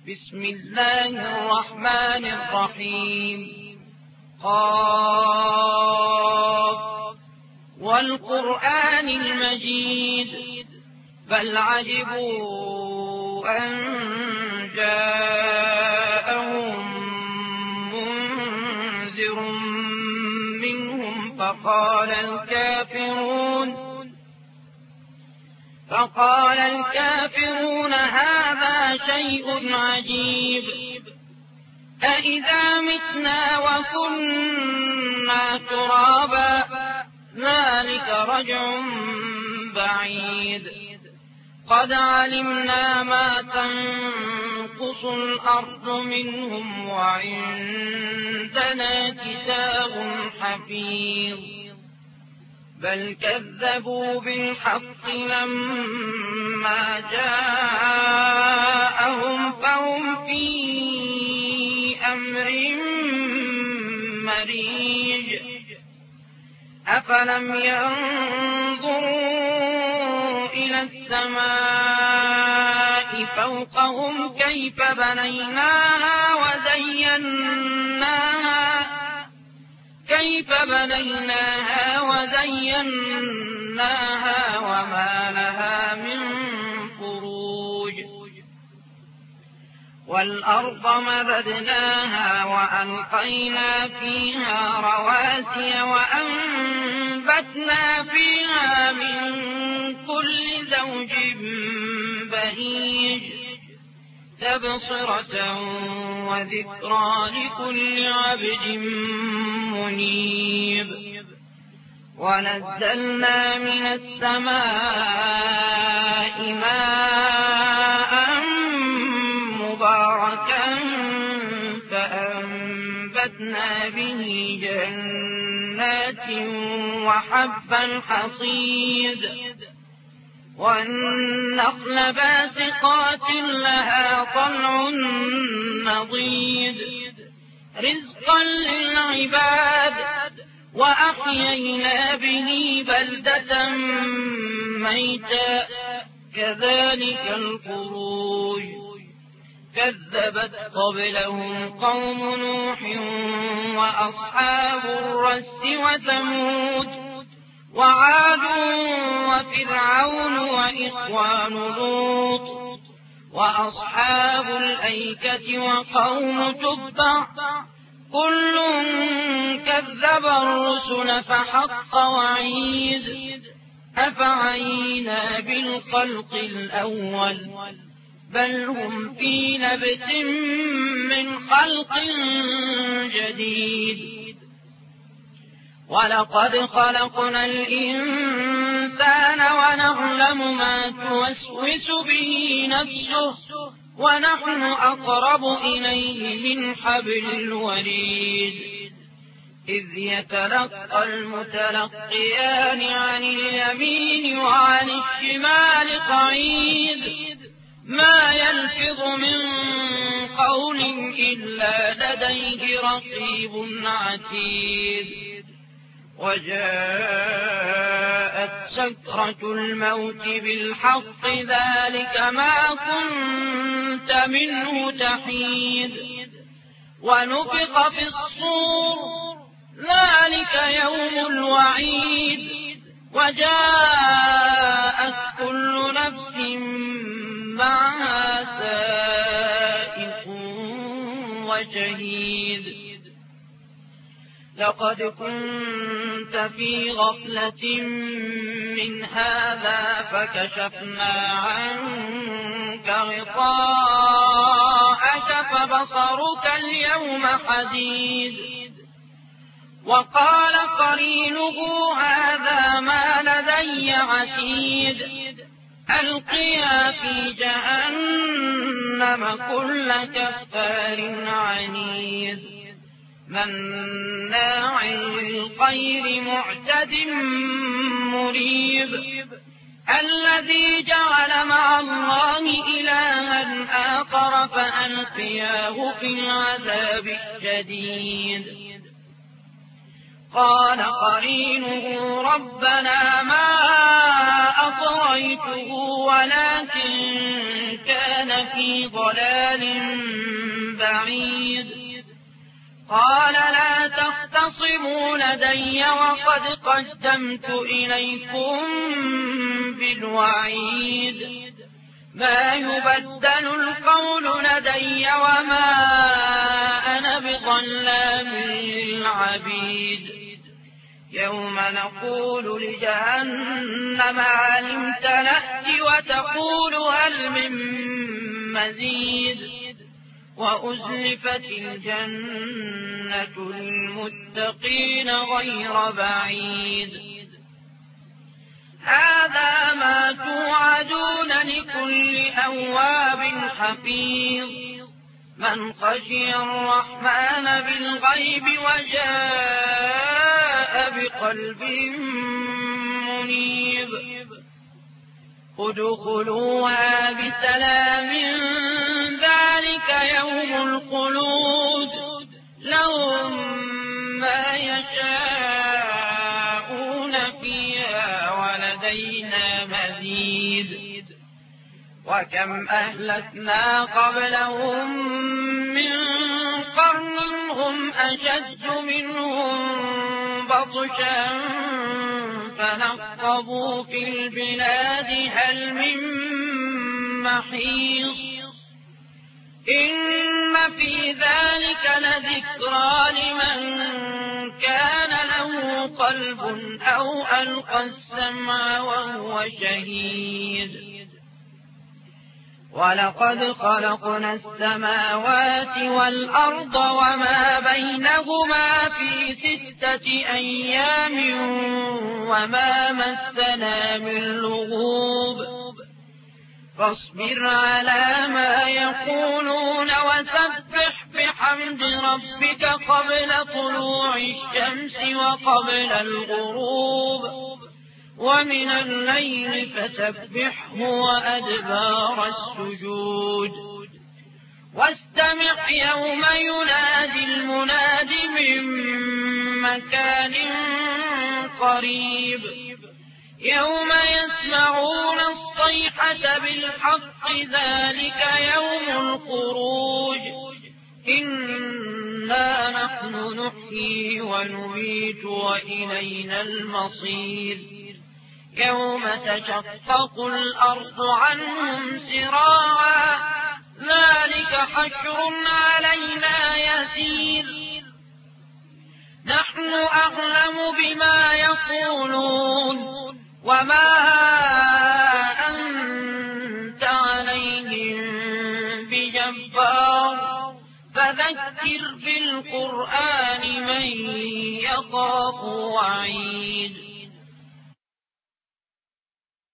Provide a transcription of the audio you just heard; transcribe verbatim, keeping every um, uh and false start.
بسم الله الرحمن الرحيم قاف والقرآن المجيد بل عجبوا أن جاءهم منذر منهم فقال الكافرون فقال الكافرون هذا شيء عجيب أإذا متنا وكنا ترابا ذلك رجع بعيد قد علمنا ما تنقص الأرض منهم وعندنا كتاب حفيظ بل كذبوا بالحق لما جاءهم فهم في أمر مريج أفلم ينظروا إلى السماء فوقهم كيف بنيناها وزيناها كيف بنيناها وزيناها وما لها من فروج والأرض مددناها وألقينا فيها رواسي وأنبتنا فيها من كل زوج بهيج تبصرة وذكرى لكل عبد منيب ونزلنا من السماء ماء مباركا فأنبتنا به جنات وحب الحصيد والنخل باسقات لها طلع نضيد رزقا للعباد وأحيينا به بلدة ميتا كذلك الخروج كذبت قبلهم قوم نوح وأصحاب الرس وثمود وعاد وفرعون وإخوان لوط وأصحاب الأيكة وقوم تبع كل كذب الرسل فحق وعيد أفعينا بالخلق الأول بل هم في لبس من خلق جديد ولقد خلقنا الإنسان ونعلم ما توسوس به نفسه ونحن أقرب إليه من حبل الوريد إذ يتلقى المتلقيان عن اليمين وعن الشمال قعيد ما يلفظ من قول إلا لديه رقيب عتيد وجاءت سكرة الموت بالحق ذلك ما كنت منه تحيد ونفخ في الصور ذلك يوم الوعيد وجاءت كل نفس معها سائق وشهيد لقد كنت في غفلة من هذا فكشفنا عنك غطاءك فبصرك اليوم حديد وقال قرينه هذا ما لدي عتيد ألقيا في جهنم كل كفار عنيد مناع للخير معتد مريب الذي جعل مع الله إلها آخر فألقياه في العذاب الشديد قال قرينه ربنا ما أطغيته ولكن كان لفي ضلال بعيد قال لا تختصموا لدي وقد قدمت إليكم بالوعيد ما يبدل القول لدي وما أنا بظلام للعبيد يوم نقول لجهنم هل امتلأت وتقول هل من مزيد وأزلفت الجنة للمتقين غير بعيد هذا ما توعدون لكل أواب حفيظ من خشي الرحمن بالغيب وجاء بقلب منيب ادخلوها بسلام ذلك يوم الخلود لهم ما يشاءون فيها ولدينا مزيد وكم أهلكنا قبلهم من قرن هم أشد منهم بطشا فنقبوا في البلاد هل من محيص إن في ذلك لذكرى لمن كان له قلب أو ألقى السمع وهو شهيد ولقد خلقنا السماوات والأرض وما بينهما في ستة أيام وما مسنا من لغوب فاصبر على ما يقولون وسبح بحمد ربك قبل طلوع الشمس وقبل الغروب ومن الليل فسبحه وأدبار السجود واستمع يوم ينادي المناد من مكان قريب يوم يسمعون الصيحة بالحق ذلك يوم الخروج إنا نحن نحيي ونميت وإلينا المصير يوم تشقق الأرض عنهم سراعا ذلك حشر علينا يسير نحن أعلم بما يقولون وما أنت عليهم بجبار فذكر بالقرآن من يخاف وعيد